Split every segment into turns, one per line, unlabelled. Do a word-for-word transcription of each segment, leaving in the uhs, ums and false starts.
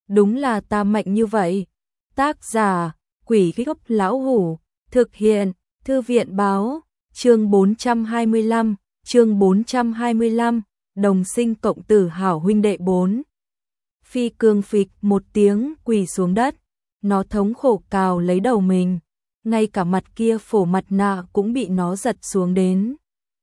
đúng là ta mạnh như vậy. Tác giả, Quỷ Gốc Lão Hủ, thực hiện, Thư viện Báo, chương bốn trăm hai mươi lăm, chương bốn trăm hai mươi lăm, đồng sinh cộng tử hảo huynh đệ bốn. Phi cương phịch một tiếng quỳ xuống đất, nó thống khổ cào lấy đầu mình, ngay cả mặt kia phổ mặt nạ cũng bị nó giật xuống đến.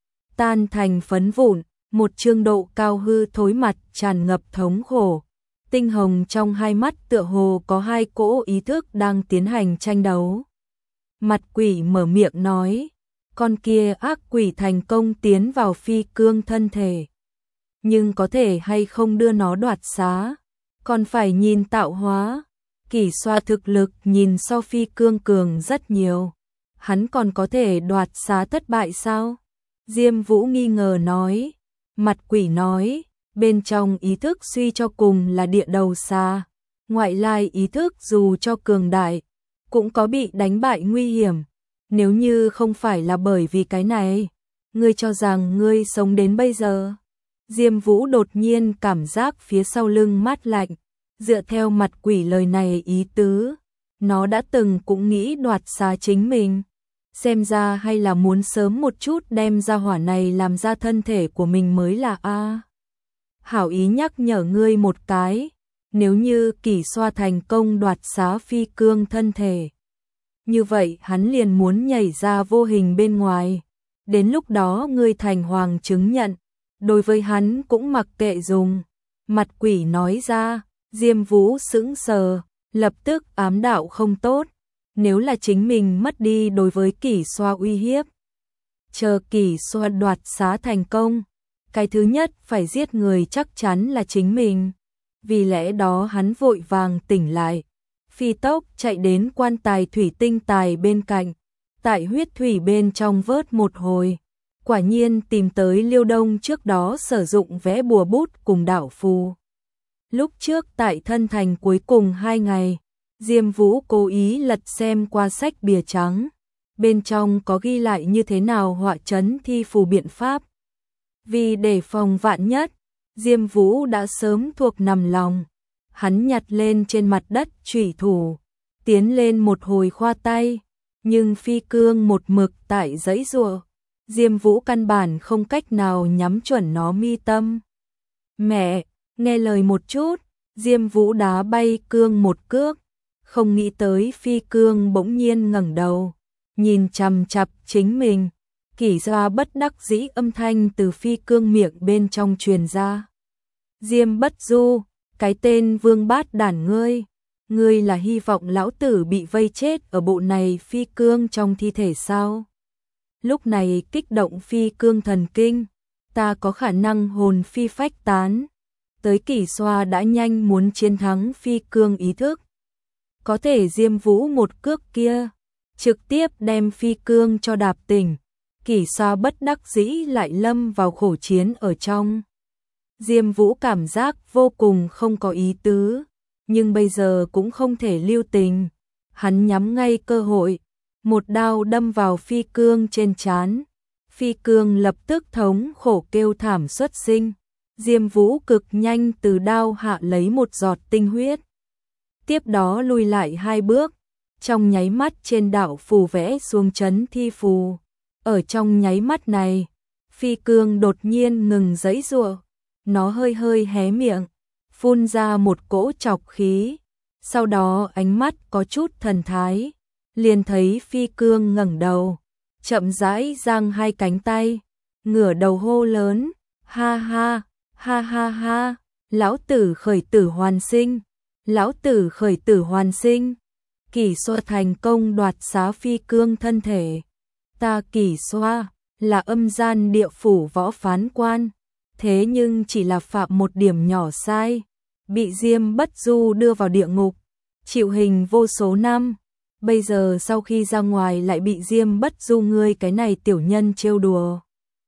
Tan thành phấn vụn, một trương độ cao hư thối mặt tràn ngập thống khổ. Tinh hồng trong hai mắt tựa hồ có hai cỗ ý thức đang tiến hành tranh đấu. Mặt quỷ mở miệng nói, con kia ác quỷ thành công tiến vào phi cương thân thể. Nhưng có thể hay không đưa nó đoạt xá, còn phải nhìn tạo hóa. Kỷ Xoa thực lực nhìn so phi cương cường rất nhiều. Hắn còn có thể đoạt xá thất bại sao? Diêm Vũ nghi ngờ nói. Mặt quỷ nói, bên trong ý thức suy cho cùng là địa đầu xa. Ngoại lai ý thức dù cho cường đại, cũng có bị đánh bại nguy hiểm. Nếu như không phải là bởi vì cái này, ngươi cho rằng ngươi sống đến bây giờ. Diêm Vũ đột nhiên cảm giác phía sau lưng mát lạnh. Dựa theo mặt quỷ lời này ý tứ, nó đã từng cũng nghĩ đoạt xá chính mình. Xem ra hay là muốn sớm một chút đem ra hỏa này làm ra thân thể của mình mới là a. Hảo ý nhắc nhở ngươi một cái, nếu như Kỷ Xoa thành công đoạt xá phi cương thân thể, như vậy hắn liền muốn nhảy ra vô hình bên ngoài. Đến lúc đó ngươi thành hoàng chứng nhận, đối với hắn cũng mặc kệ dùng. Mặt quỷ nói ra. Diêm Vũ sững sờ, lập tức ám đạo không tốt, nếu là chính mình mất đi đối với Kỷ Xoa uy hiếp. Chờ Kỷ Xoa đoạt xá thành công, cái thứ nhất phải giết người chắc chắn là chính mình. Vì lẽ đó hắn vội vàng tỉnh lại, phi tốc chạy đến quan tài thủy tinh tài bên cạnh, tại huyết thủy bên trong vớt một hồi. Quả nhiên tìm tới Liêu Đông trước đó sử dụng vẽ bùa bút cùng đạo phù. Lúc trước tại thân thành cuối cùng hai ngày, Diêm Vũ cố ý lật xem qua sách bìa trắng, bên trong có ghi lại như thế nào họa trấn thi phù biện pháp. Vì để phòng vạn nhất, Diêm Vũ đã sớm thuộc nằm lòng. Hắn nhặt lên trên mặt đất chủy thủ, tiến lên một hồi khoa tay, nhưng phi cương một mực tại giãy giụa. Diêm Vũ căn bản không cách nào nhắm chuẩn nó mi tâm. Mẹ! Nghe lời một chút, Diêm Vũ đá bay cương một cước, không nghĩ tới phi cương bỗng nhiên ngẩng đầu, nhìn chằm chằm chính mình. Kỷ Xoa bất đắc dĩ âm thanh từ phi cương miệng bên trong truyền ra. Diêm Bất Du, cái tên vương bát đản ngươi, ngươi là hy vọng lão tử bị vây chết ở bộ này phi cương trong thi thể sao? Lúc này kích động phi cương thần kinh, ta có khả năng hồn phi phách tán. Tới Kỷ Xoa đã nhanh muốn chiến thắng phi cương ý thức. Có thể Diêm Vũ một cước kia, trực tiếp đem phi cương cho đạp tỉnh. Kỷ Xoa bất đắc dĩ lại lâm vào khổ chiến ở trong. Diêm Vũ cảm giác vô cùng không có ý tứ, nhưng bây giờ cũng không thể lưu tình. Hắn nhắm ngay cơ hội, một đao đâm vào phi cương trên trán. Phi cương lập tức thống khổ kêu thảm xuất sinh. Diêm Vũ cực nhanh từ đao hạ lấy một giọt tinh huyết. Tiếp đó lùi lại hai bước, trong nháy mắt trên đạo phù vẽ xuống trấn thi phù. Ở trong nháy mắt này, phi cương đột nhiên ngừng giãy giụa, nó hơi hơi hé miệng, phun ra một cỗ trọc khí. Sau đó ánh mắt có chút thần thái, liền thấy phi cương ngẩng đầu, chậm rãi giang hai cánh tay, ngửa đầu hô lớn, ha ha. Ha ha ha, lão tử khởi tử hoàn sinh, lão tử khởi tử hoàn sinh. Kỷ Xoa thành công đoạt xá phi cương thân thể. Ta Kỷ Xoa là âm gian địa phủ võ phán quan, thế nhưng chỉ là phạm một điểm nhỏ sai, bị Diêm Bất Du đưa vào địa ngục, chịu hình vô số năm. Bây giờ sau khi ra ngoài lại bị Diêm Bất Du ngươi cái này tiểu nhân trêu đùa.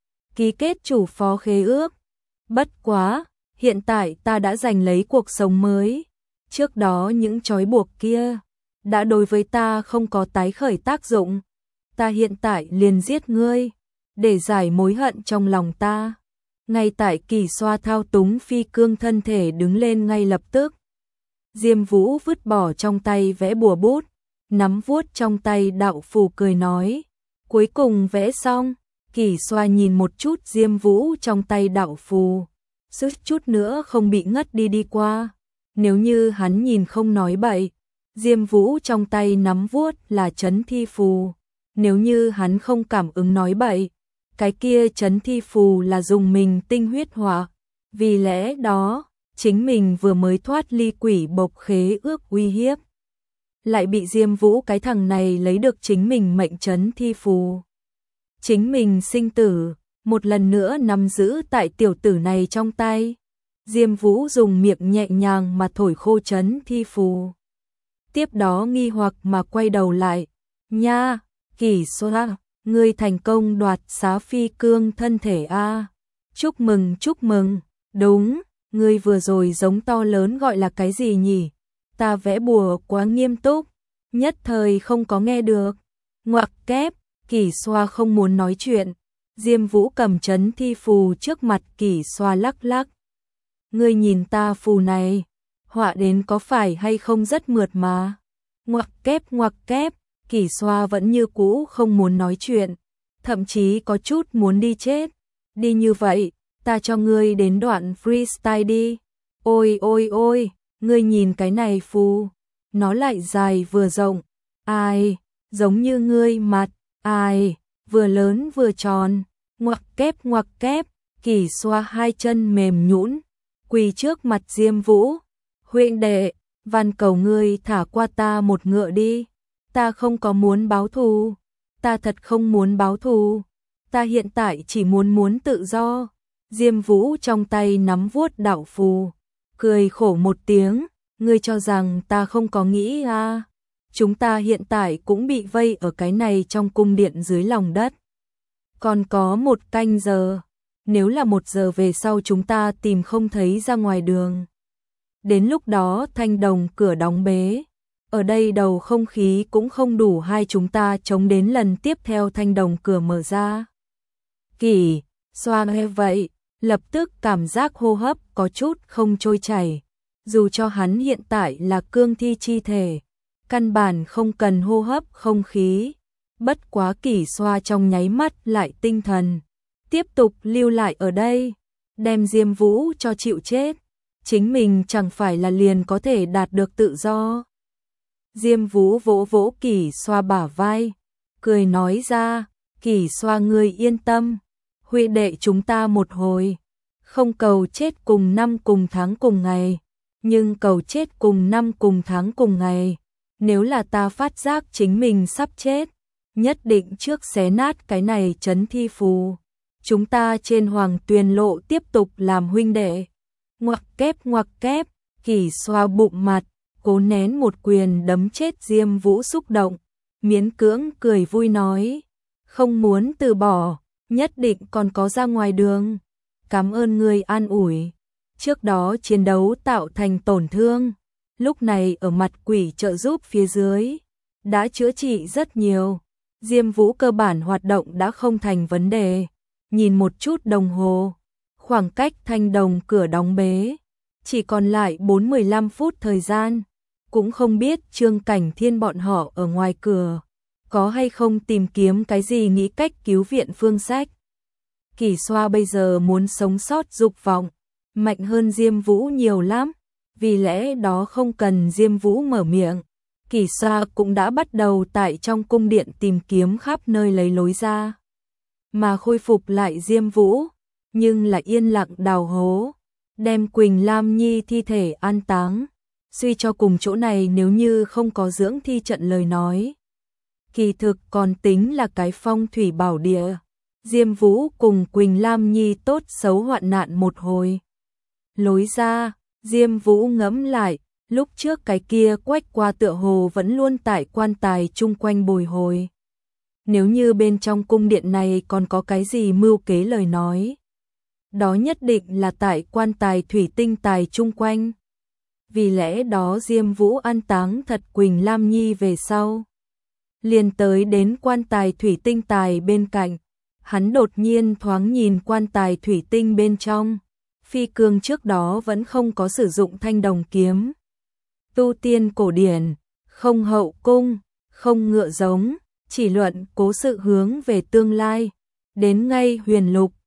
Ký kết chủ phó khế ước. Bất quá, hiện tại ta đã giành lấy cuộc sống mới. Trước đó những trói buộc kia đã đối với ta không có tái khởi tác dụng. Ta hiện tại liền giết ngươi, để giải mối hận trong lòng ta. Ngay tại Kỷ Xoa thao túng phi cương thân thể đứng lên ngay lập tức. Diêm Vũ vứt bỏ trong tay vẽ bùa bút, nắm vuốt trong tay đạo phù cười nói, cuối cùng vẽ xong. Kỷ Xoa nhìn một chút Diêm Vũ trong tay đạo phù, suýt chút nữa không bị ngất đi đi qua. Nếu như hắn nhìn không nói bậy, Diêm Vũ trong tay nắm vuốt là trấn thi phù. Nếu như hắn không cảm ứng nói bậy, cái kia trấn thi phù là dùng mình tinh huyết hỏa. Vì lẽ đó, chính mình vừa mới thoát ly quỷ bộc khế ước uy hiếp, lại bị Diêm Vũ cái thằng này lấy được chính mình mệnh trấn thi phù. Chính mình sinh tử, một lần nữa nắm giữ tại tiểu tử này trong tay. Diêm Vũ dùng miệng nhẹ nhàng mà thổi khô trấn thi phù. Tiếp đó nghi hoặc mà quay đầu lại. Nha, Kỷ Xoa, ngươi thành công đoạt xá phi cương thân thể a. Chúc mừng, chúc mừng. Đúng, ngươi vừa rồi giống to lớn gọi là cái gì nhỉ? Ta vẽ bùa quá nghiêm túc, nhất thời không có nghe được. Ngoặc kép, Kỷ Xoa không muốn nói chuyện. Diêm Vũ cầm trấn thi phù trước mặt Kỷ Xoa lắc lắc. Ngươi nhìn ta phù này, họa đến có phải hay không rất mượt mà. Ngoặc kép ngoặc kép, Kỷ Xoa vẫn như cũ không muốn nói chuyện, thậm chí có chút muốn đi chết. Đi như vậy, ta cho ngươi đến đoạn freestyle đi. Ôi ôi ôi, ngươi nhìn cái này phù, nó lại dài vừa rộng, ai, giống như ngươi mặt, ai, vừa lớn vừa tròn. Ngoặc kép ngoặc kép, Kỷ Xoa hai chân mềm nhũn, quỳ trước mặt Diêm Vũ. Huynh đệ, van cầu ngươi thả qua ta một ngựa đi. Ta không có muốn báo thù, ta thật không muốn báo thù. Ta hiện tại chỉ muốn muốn tự do. Diêm Vũ trong tay nắm vuốt đạo phù, cười khổ một tiếng, ngươi cho rằng ta không có nghĩ à? Chúng ta hiện tại cũng bị vây ở cái này trong cung điện dưới lòng đất. Còn có một canh giờ, nếu là một giờ về sau chúng ta tìm không thấy ra ngoài đường. Đến lúc đó thanh đồng cửa đóng bế, ở đây đầu không khí cũng không đủ hai chúng ta chống đến lần tiếp theo thanh đồng cửa mở ra. Kỷ Xoa nghe vậy, lập tức cảm giác hô hấp có chút không trôi chảy. Dù cho hắn hiện tại là cương thi chi thể, căn bản không cần hô hấp không khí. Bất quá Kỷ Xoa trong nháy mắt lại tinh thần, tiếp tục lưu lại ở đây, đem Diêm Vũ cho chịu chết. Chính mình chẳng phải là liền có thể đạt được tự do. Diêm Vũ vỗ vỗ Kỷ Xoa bả vai, cười nói ra, Kỷ Xoa ngươi yên tâm, huynh đệ chúng ta một hồi, không cầu chết cùng năm cùng tháng cùng ngày, nhưng cầu chết cùng năm cùng tháng cùng ngày. Nếu là ta phát giác chính mình sắp chết, nhất định trước xé nát cái này trấn thi phù. Chúng ta trên Hoàng Tuyền Lộ tiếp tục làm huynh đệ. Ngoặc kép ngoặc kép, Kỷ Xoa bụng mặt, cố nén một quyền đấm chết Diêm Vũ xúc động, miễn cưỡng cười vui nói, không muốn từ bỏ, nhất định còn có ra ngoài đường. Cảm ơn người an ủi, trước đó chiến đấu tạo thành tổn thương, lúc này ở mặt quỷ trợ giúp phía dưới, đã chữa trị rất nhiều. Diêm Vũ cơ bản hoạt động đã không thành vấn đề. Nhìn một chút đồng hồ, khoảng cách thanh đồng cửa đóng bế, chỉ còn lại bốn mươi lăm phút thời gian. Cũng không biết Trương Cảnh Thiên bọn họ ở ngoài cửa, có hay không tìm kiếm cái gì nghĩ cách cứu viện phương sách. Kỷ Xoa bây giờ muốn sống sót dục vọng, mạnh hơn Diêm Vũ nhiều lắm, vì lẽ đó không cần Diêm Vũ mở miệng. Kỷ Xoa cũng đã bắt đầu tại trong cung điện tìm kiếm khắp nơi lấy lối ra, mà khôi phục lại Diêm Vũ, nhưng lại yên lặng đào hố, đem Quỳnh Lam Nhi thi thể an táng. Suy cho cùng chỗ này nếu như không có dưỡng thi trận lời nói, kỳ thực còn tính là cái phong thủy bảo địa. Diêm Vũ cùng Quỳnh Lam Nhi tốt xấu hoạn nạn một hồi. Lối ra, Diêm Vũ ngẫm lại, lúc trước cái kia quách qua tựa hồ vẫn luôn tại quan tài chung quanh bồi hồi. Nếu như bên trong cung điện này còn có cái gì mưu kế lời nói, đó nhất định là tại quan tài thủy tinh tài chung quanh. Vì lẽ đó Diêm Vũ an táng thật Quỳnh Lam Nhi về sau, liền tới đến quan tài thủy tinh tài bên cạnh. Hắn đột nhiên thoáng nhìn quan tài thủy tinh bên trong, phi cương trước đó vẫn không có sử dụng thanh đồng kiếm. tu tiên cổ điển, không hậu cung, không ngựa giống, chỉ luận cố sự hướng về tương lai. Đến ngay huyền lục,